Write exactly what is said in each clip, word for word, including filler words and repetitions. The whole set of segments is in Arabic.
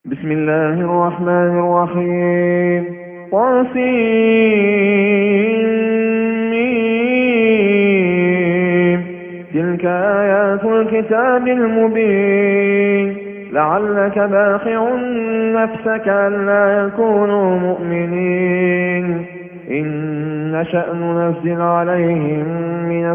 بسم الله الرحمن الرحيم. طاسيم. تلك آيات الكتاب المبين. لعلك باخع نفسك ألا يكونوا مؤمنين. إن نشأ ننزل عليهم من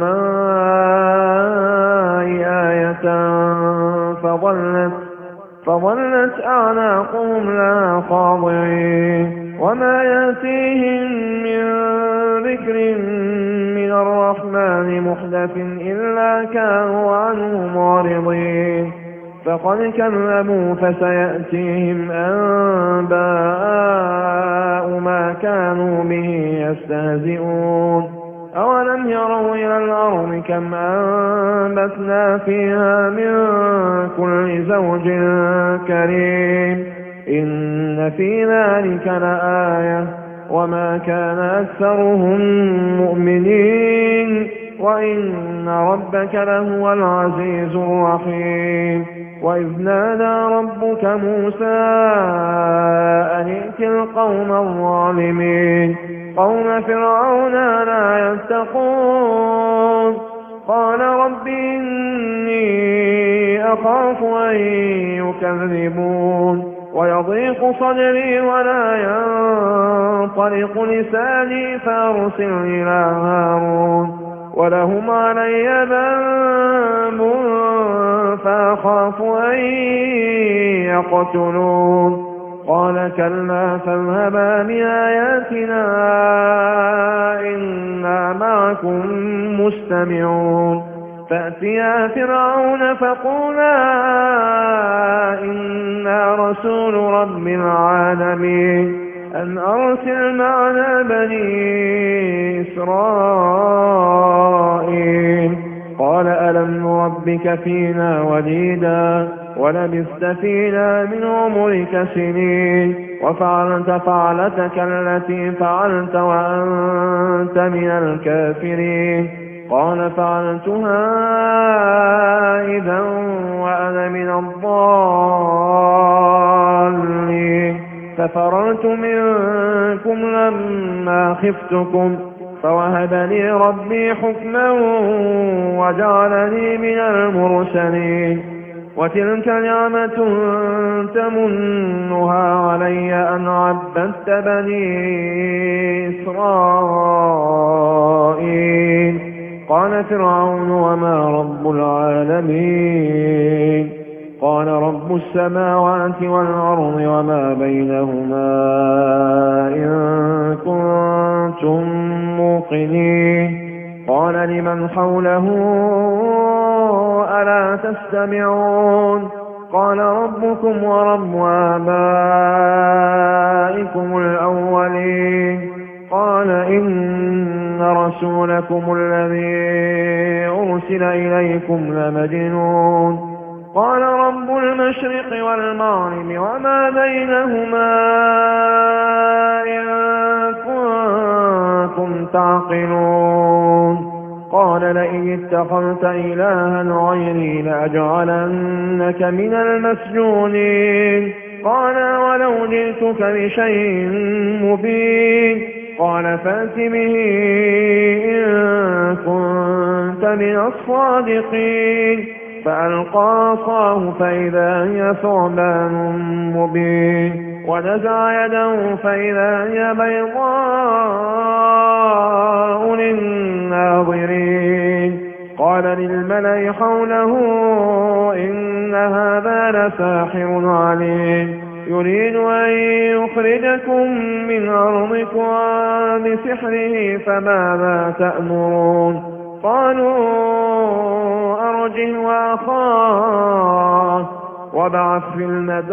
السماء آية فظلت فظلت أعناقهم لها خاضعين. وما يأتيهم من ذكر من الرحمن محدث إلا كانوا عنه معرضين. فقد كذبوا فسيأتيهم أنباء ما كانوا به يستهزئون. أولم يروا إلى الأرض كم أنبتنا فيها من كل زوج كريم. إن في ذلك لآية وما كان أكثرهم مؤمنين وإن ربك لهو العزيز الرحيم. وإذ نادى ربك موسى أن ائت القوم الظالمين قوم فرعون لا يتقون. قال رب إني أخاف أن يكذبون ويضيق صدري ولا ينطلق لساني فأرسل إلى هارون ولهم علي ذنب فأخاف أن يقتلون. قال كلا فاذهبا بآياتنا إنا معكم مستمعون. فأتيا فرعون فقولا إنا رسول رب العالمين أن أرسل معنا بني إسرائيل. قال ألم نربك فينا وليدا ولبثت فينا من عمرك سنين وفعلت فعلتك التي فعلت وأنت من الكافرين. قال فعلتها إذا وأنا من الضالين. ففررت منكم لما خفتكم فوهب لي ربي حكما وجعلني من المرسلين. وتلك نعمة تمنها علي أن عبدت بني إسرائيل. قال فرعون وما رب العالمين. قال رب السماوات والأرض وما بينهما إن كنتم موقنين. قال لمن حوله ألا تستمعون. قال ربكم ورب آبائكم الأولين. قال إن رسولكم الذي أرسل إليكم لمجنون. قال رب المشرق والمغرب وما بينهما إن كنتم تعقلون. قال لئن اتخذت إلها غيري لأجعلنك من المسجونين. قال ولو جئتك بشيء مبين. قال فأت به إن كنت من الصادقين. فألقى عصاه فإذا هي ثعبان مبين ونزع يده فإذا هي بيضاء للناظرين. قال للملأ حوله إن هذا لساحر عليم يريد أن يخرجكم من أرضكم بسحره فماذا تأمرون. قالوا أرجه وأخاه وابعث في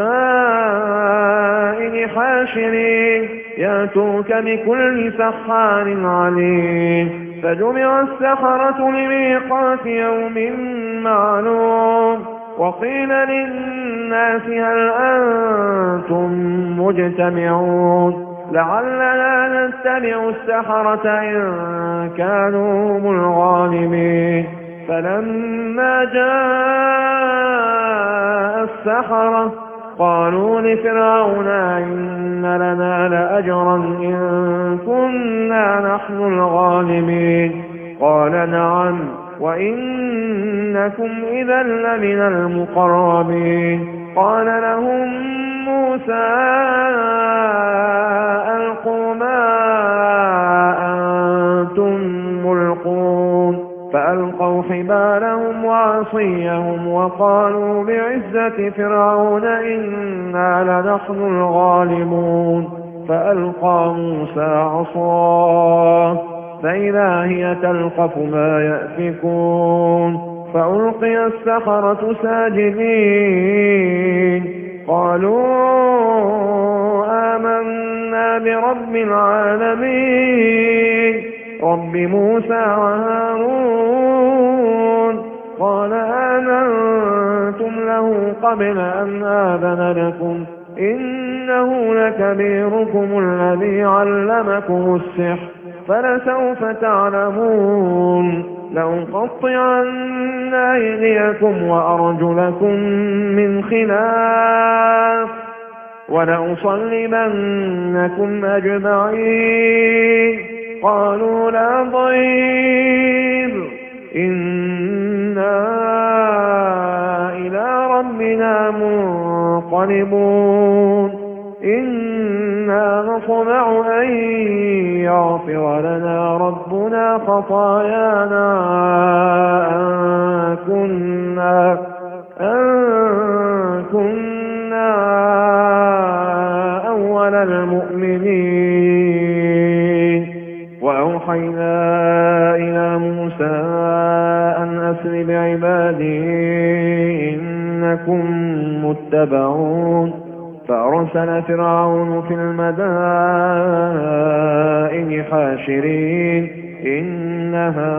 المدائن حاشرين يأتوك بكل سحار عليم. فجمع السحرة لميقات يوم معلوم. وقيل للناس هل أنتم مجتمعون لعلنا نتبع السحرة إن كانوا هم الغالبين. فلما جاء السحرة قالوا لفرعون إن لنا لأجرا إن كنا نحن الغالبين قال نعم وإنكم إذا لمن المقربين قال لهم موسى ألقوا ما أنتم ملقون فألقوا حبالهم وعصيهم وقالوا بعزة فرعون إنا لنحن الغالبون فألقى موسى عصاه فإذا هي تلقف ما يأفكون فألقي السحرة ساجدين قالوا آمنا برب العالمين رب موسى وهارون قال آمنتم له قبل أن آذن لكم إنه لكبيركم الذي علمكم السحر فلسوف تعلمون لأقطعن أيديكم وأرجلكم من خلاف ولأصلبنكم أجمعين قالوا لا ضير إنا إلى ربنا منقلبون إنا نطمع أن يغفر لنا ربنا خطايانا أن كنا, أن كنا أول المؤمنين وأوحينا إلى موسى أن أسر بعبادي إنكم متبعون فأرسل فرعون في المدائن حاشرين إن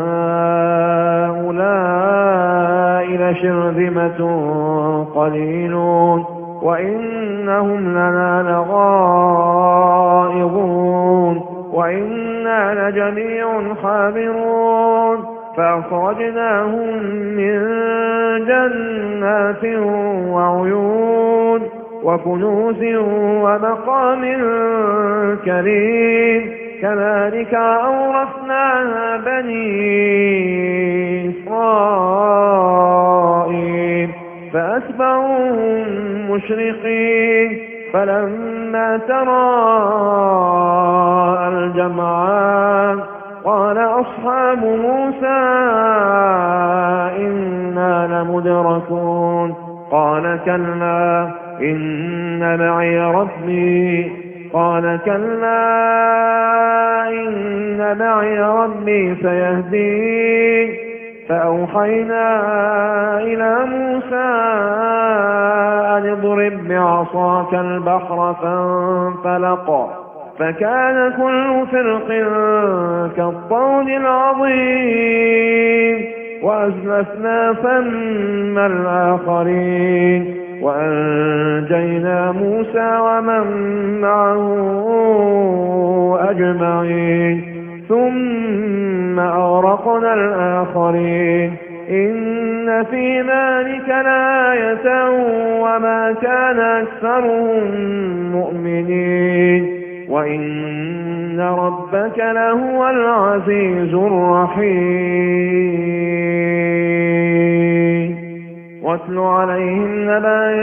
هؤلاء لشرذمة قليلون وإنهم لنا لغائظون وإنا لجميع حاذرون فأخرجناهم من جنات وعيون وكنوز ومقام كريم كذلك أورثناها بني إسرائيل فأتبعوهم مشرقين فلما تراءى الجمعان قال أصحاب موسى إنا لمدركون قال كلا إن معي ربي قال كلا إن معي ربي سيهدين فأوحينا إلى موسى أن اضرب بعصاك البحر فانفلق فكان كل فرق كالطود العظيم وأزلفنا ثم الآخرين وأنجينا موسى ومن معه أجمعين ثم أغرقنا الآخرين إن في ذلك لآية وما كان أكثرهم مؤمنين وإن ربك لهو العزيز الرحيم واتل عليهم نبأ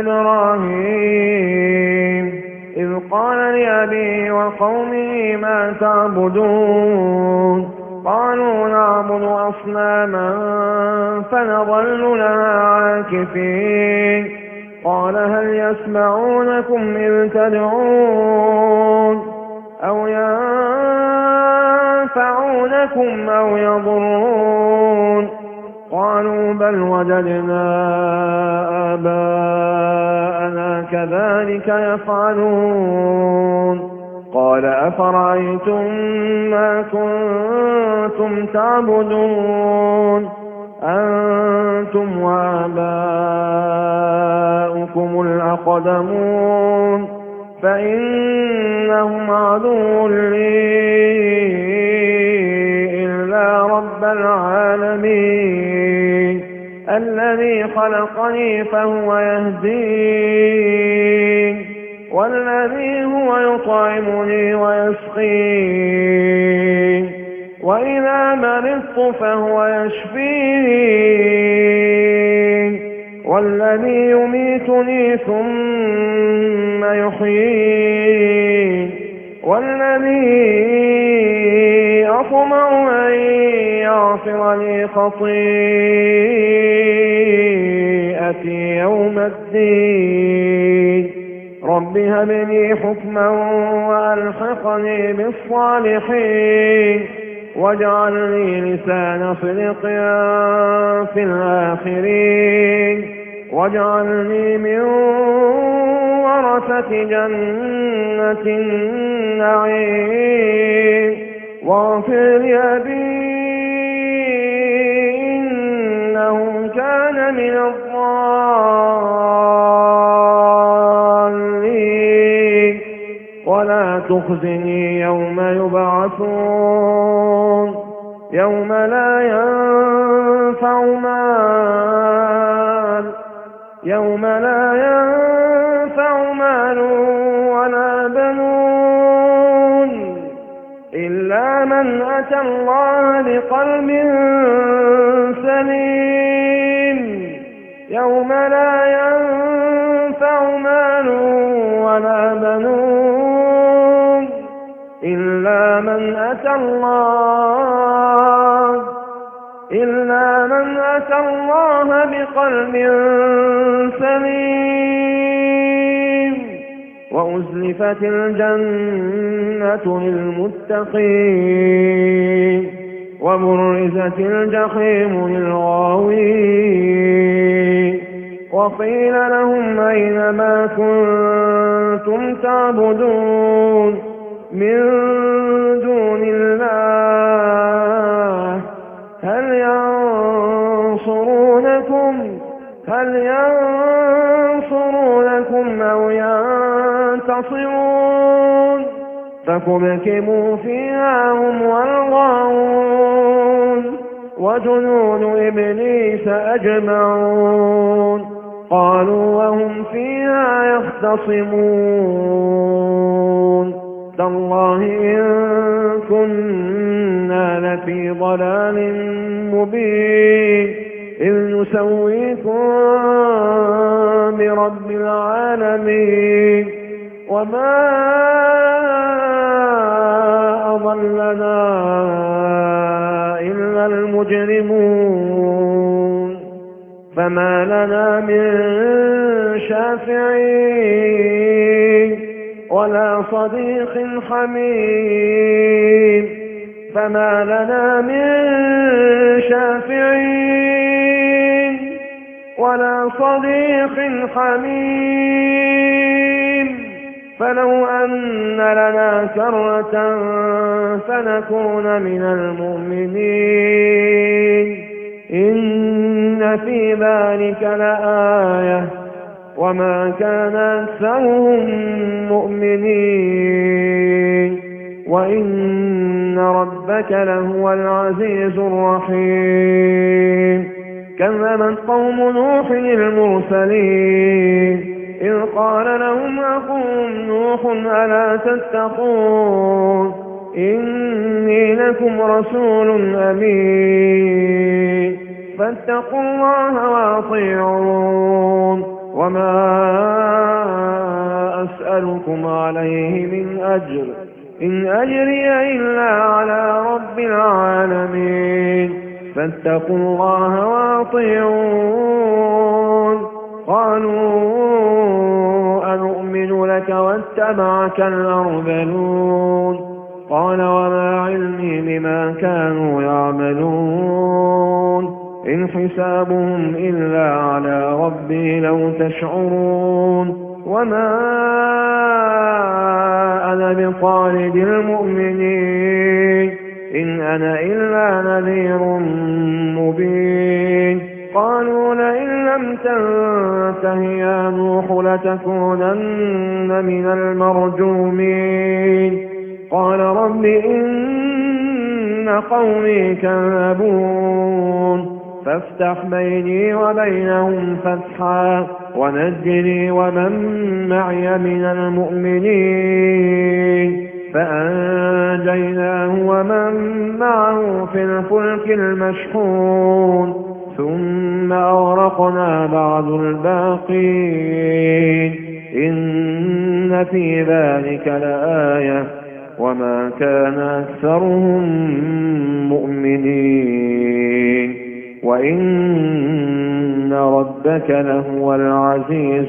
إبراهيم إذ قال لأبيه وقومه ما تعبدون قالوا نعبد أصناما فنظل لها عاكفين قال هل يسمعونكم إذ تدعون أو ينفعونكم أو يضرون قالوا بل وجدنا آباءنا كذلك يفعلون قال أفرأيتم ما كنتم تعبدون أنتم وآباؤكم الأقدمون فإنهم عدو لي إلا رب العالمين الذي خلقني فهو يهدين والذي هو يطعمني ويسقين وإذا مرضت فهو يشفين والذي يميتني ثم يحيين والذي أطمع أن يغفر لي خطيئتي يوم الدين رب هب لي حكما وألحقني بالصالحين واجعل لي لسان صدق في الآخرين واجعلني من ورثة جنة النعيم واغفر لأبي إنه كان من الضالين ولا تخزني يوم يبعثون يوم لا ينفع مال يوم لا ينفع مال ولا بنون إلا من أتى الله بقلب سليم يوم لا ينفع مال ولا بنون إلا من أتى الله إلا من أتى الله بقلب سليم وأزلفت الجنة للمتقين وبرزت الجحيم للغاوين وقيل لهم أين ما كنتم تعبدون من دون الله هل ينصرونكم هل ينصرونكم أو ينتصرون فكبكبوا فيها هم والغاوون وجنود إبليس أجمعون قالوا وهم فيها يختصمون تالله إن كنا لفي ضلال مبين إذ نسويكم برب العالمين وما أضلنا إلا المجرمون فما لنا من شافعين ولا صديق حميم فما لنا من شافعين ولا صديق حميم فلو أن لنا كرة فنكون من المؤمنين إن في ذلك لآية وما كان أكثرهم مؤمنين وإن ربك لهو العزيز الرحيم كذبت قوم نوح المرسلين إذ قال لهم أخوهم نوح ألا تتقون إني لكم رسول أمين فاتقوا الله وأطيعون وما أسألكم عليه من أجر إن أجري إلا على رب العالمين فاتقوا الله وأطيعون قالوا أنؤمن لك واتبعك الأرذلون قال وما علمي بما كانوا يعملون إن حسابهم إلا على ربي لو تشعرون وما أنا بطارد المؤمنين إن أنا إلا نذير مبين قالوا لئن لم تنته يا نوح لتكونن من المرجومين قال رب إن قومي كذبون فافتح بيني وبينهم فتحا ونجني ومن معي من المؤمنين فأنجيناه ومن معه في الفلك المشحون ثم أغرقنا بعد الباقين إن في ذلك لآية وما كان أكثرهم مؤمنين وإن ربك لهو العزيز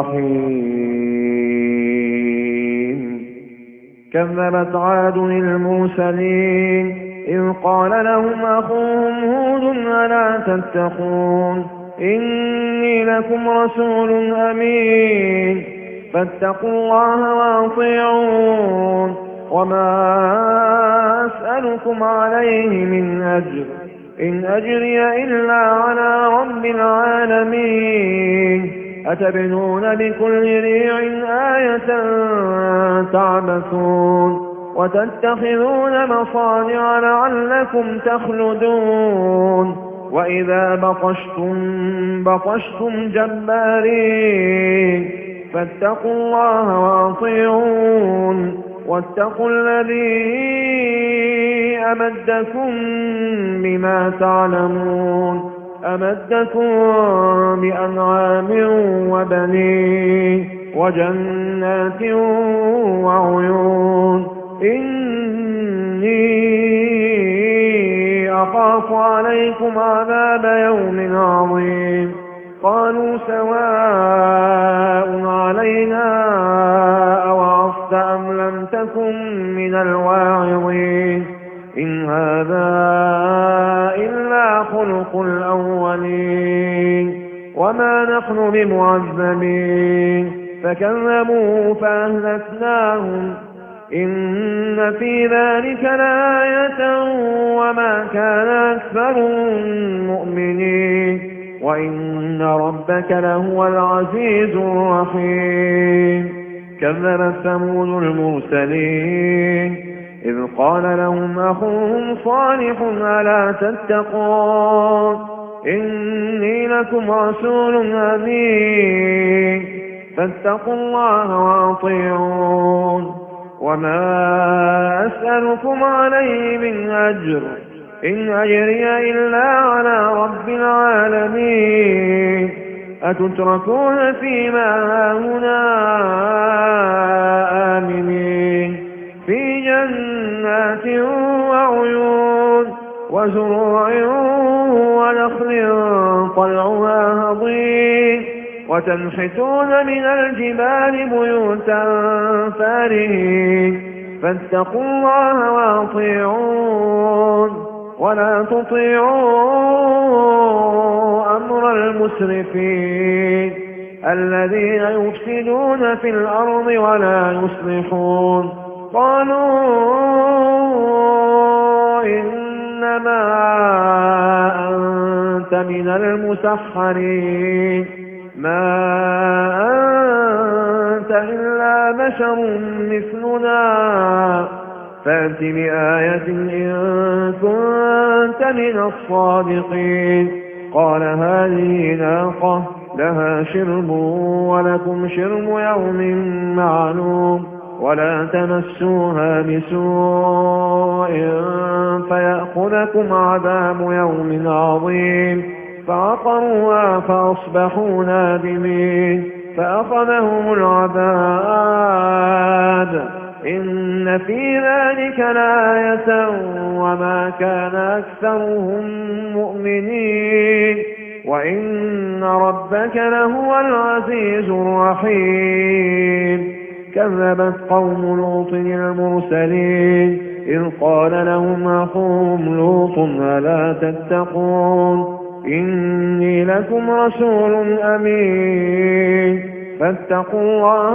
الرحيم. كذبت عاد المرسلين إذ قال لهم أخوهم هود ألا تتقون إني لكم رسول أمين فاتقوا الله وأطيعون وما أسألكم عليه من أجر إن أجري إلا على رب العالمين أتبنون بكل ريع آية تعبثون وتتخذون مصانع لعلكم تخلدون وإذا بطشتم بطشتم جبارين فاتقوا الله وأطيعون واتقوا الذي أمدكم بما تعلمون أمدكم بأنعام وبنين وجنات وعيون إني أخاف عليكم عذاب يوم عظيم. قالوا سواء علينا أوعظت أم لم تكن من الواعظين إن هذا إلا خلق الأولين وما نحن بمعذبين فكذبوا فأهلكناهم إن في ذلك لآية وما كان أكثرهم مؤمنين وإن ربك لهو العزيز الرحيم. كذبت ثمود المرسلين إذ قال لهم أخوهم صالح ألا تتقون إني لكم رسول أمين فاتقوا الله وأطيعون وما أسألكم عليه من أجر إن أجري إلا على رب العالمين أتتركون فيما هاهنا آمنين في جنات وعيون وزروع ونخل طلعها هضيم وتنحتون من الجبال بيوتا فارهين فاتقوا الله وأطيعون ولا تطيعوا أمر المسرفين الذين يفسدون في الأرض ولا يصلحون. قالوا إنما أنت من المسحرين ما أنت إلا بشر مثلنا فأت بآية إن كنت من الصادقين. قال هذه ناقة لها شرب ولكم شرب يوم معلوم ولا تمسوها بسوء فيأخذكم عذاب يوم عظيم. فعقروها فأصبحوا نادمين فأخذهم العذاب إن في ذلك لآية وما كان أكثرهم مؤمنين وإن ربك لهو العزيز الرحيم. كذبت قوم لوط المرسلين إذ قال لهم أخوهم لوط ألا تتقون إني لكم رسول أمين فاتقوا الله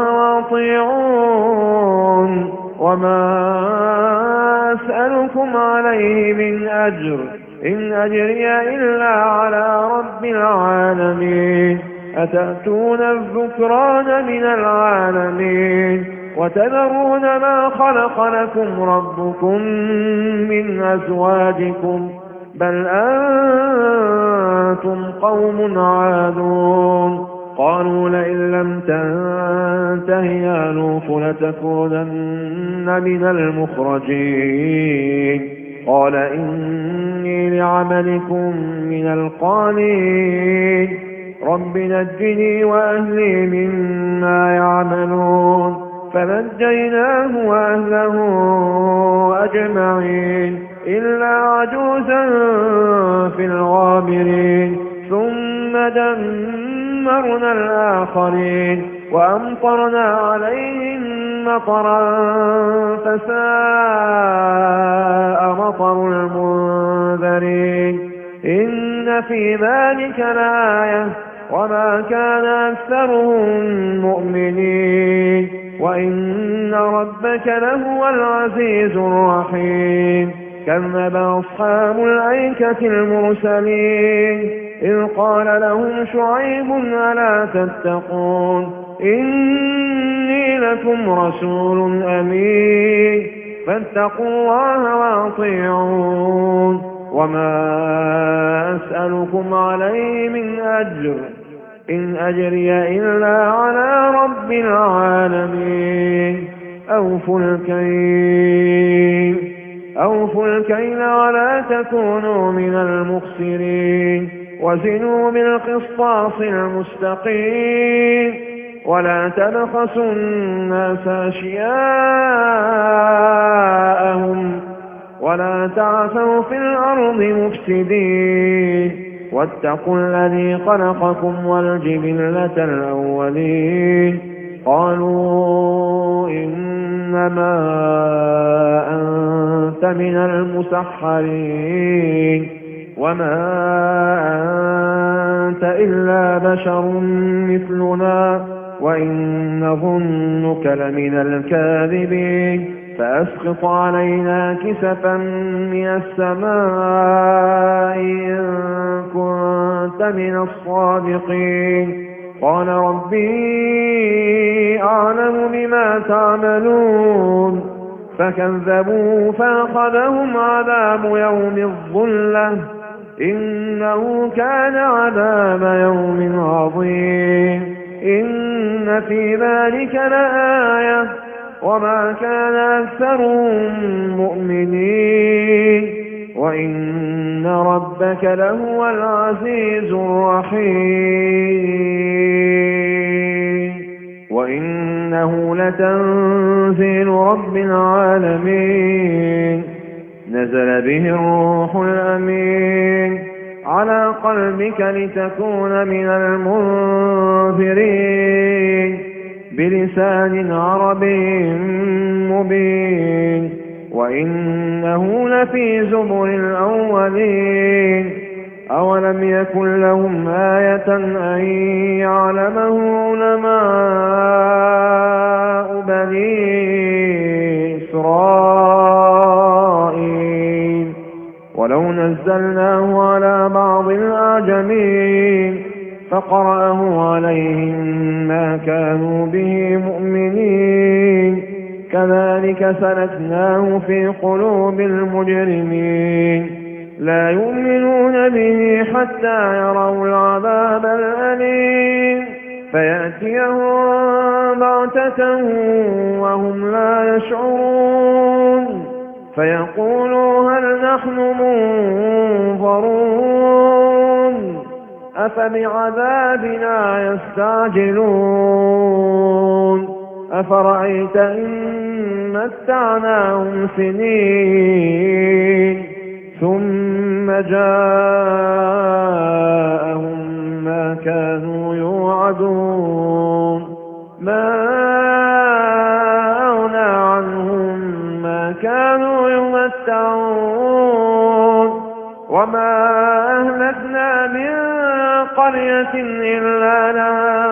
وأطيعون وما أسألكم عليه من أجر إن أجري إلا على رب العالمين. أتأتون الذكران من العالمين وتذرون ما خلق لكم ربكم من أزواجكم بل أنتم قوم عادون. قالوا لئن لم تنته يا لوط لتكونن من المخرجين قال إني لعملكم من القالين رب نجني وأهلي مما يعملون فنجيناه وأهله أجمعين إلا عجوزا في الغابرين ثم دمرنا الآخرين وأمطرنا عليهم مطرا فساء مطر المنذرين إن في ذلك لآية وما كان أكثرهم مؤمنين وإن ربك لهو العزيز الرحيم كذب أصحاب الأيكة المرسلين إذ قال لهم شعيب ألا تتقون إني لكم رسول أمين فاتقوا الله وأطيعون وما أسألكم عليه من أجر إن أجري إلا على رب العالمين أوفوا الكيل أوفوا الكيل ولا تكونوا من المخسرين وزنوا بالقسطاس المستقيم ولا تبخسوا الناس أشياءهم ولا تعثوا في الأرض مفسدين واتقوا الذي خلقكم والجبلة الأولين قالوا إنما أنت من المسحرين وما أنت إلا بشر مثلنا وإن نظنك لمن الكاذبين فأسقط علينا كسفا من السماء إن كنت من الصادقين قال ربي أعلم بما تعملون فكذبوا فأخذهم عذاب يوم الظلة إنه كان عذاب يوم عظيم إن في ذلك لآية وما كان أكثرهم مؤمنين وإن ربك لهو العزيز الرحيم وإنه لتنزيل رب العالمين نزل به الروح الأمين على قلبك لتكون من المنذرين بلسان عربي مبين وإنه لفي زبر الأولين أولم يكن لهم آية أن يعلمه علماء بني إسرائيل ولو نزلناه على بعض الأعجمين فقرأه عليهم ما كانوا به مؤمنين كذلك سلكناه في قلوب المجرمين لا يؤمنون به حتى يروا العذاب الأليم فيأتيهم بغتة وهم لا يشعرون فيقولوا هل نحن منظرون أفبعذابنا يستعجلون أفرأيت إن متعناهم سنين ثم جاءهم ما كانوا يوعدون ما أغنى عنهم ما كانوا يمتعون وما أهلكنا من قرية إلا لها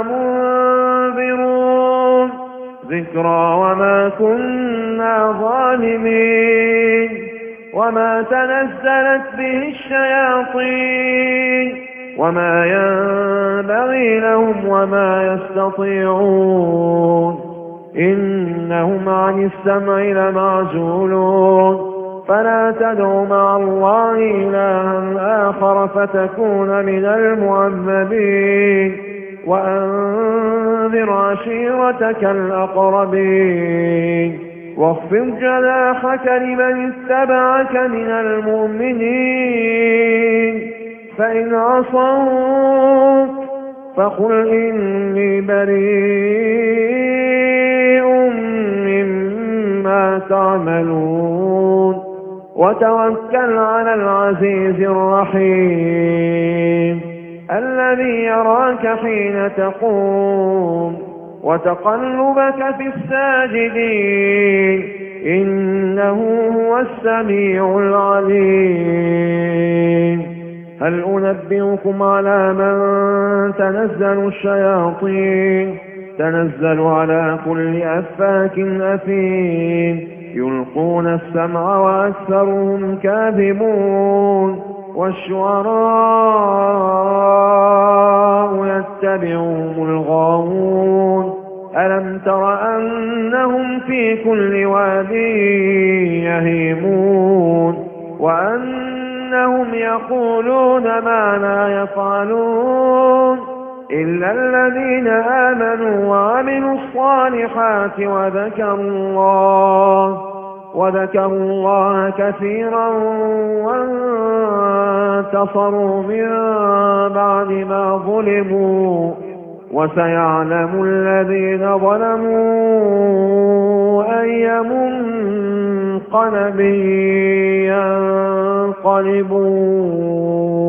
منذرون ذكرى وما كنا ظالمين وما تنزلت به الشياطين وما ينبغي لهم وما يستطيعون إنهم عن السمع لمعزولون فلا تدع مع الله إلها آخر فتكون من المعذبين وأنذر عشيرتك الأقربين واخفض جناحك لمن اتبعك من المؤمنين فإن عصوك فقل إني بريء مما تعملون وتوكل على العزيز الرحيم الذي يراك حين تقوم وتقلبك في الساجدين إنه هو السميع العليم هل أنبئكم على من تنزل الشياطين تنزل على كل أفاك أثيم يلقون السمع وأكثرهم كاذبون والشعراء يتبعهم الغاوون ألم تر أنهم في كل واد يهيمون وأنهم يقولون ما لا يفعلون إلا الذين آمنوا وعملوا الصالحات وذكروا الله وذكروا الله كثيرا وانتصروا من بعد ما ظلموا وسيعلم الذين ظلموا أي منقلب ينقلبون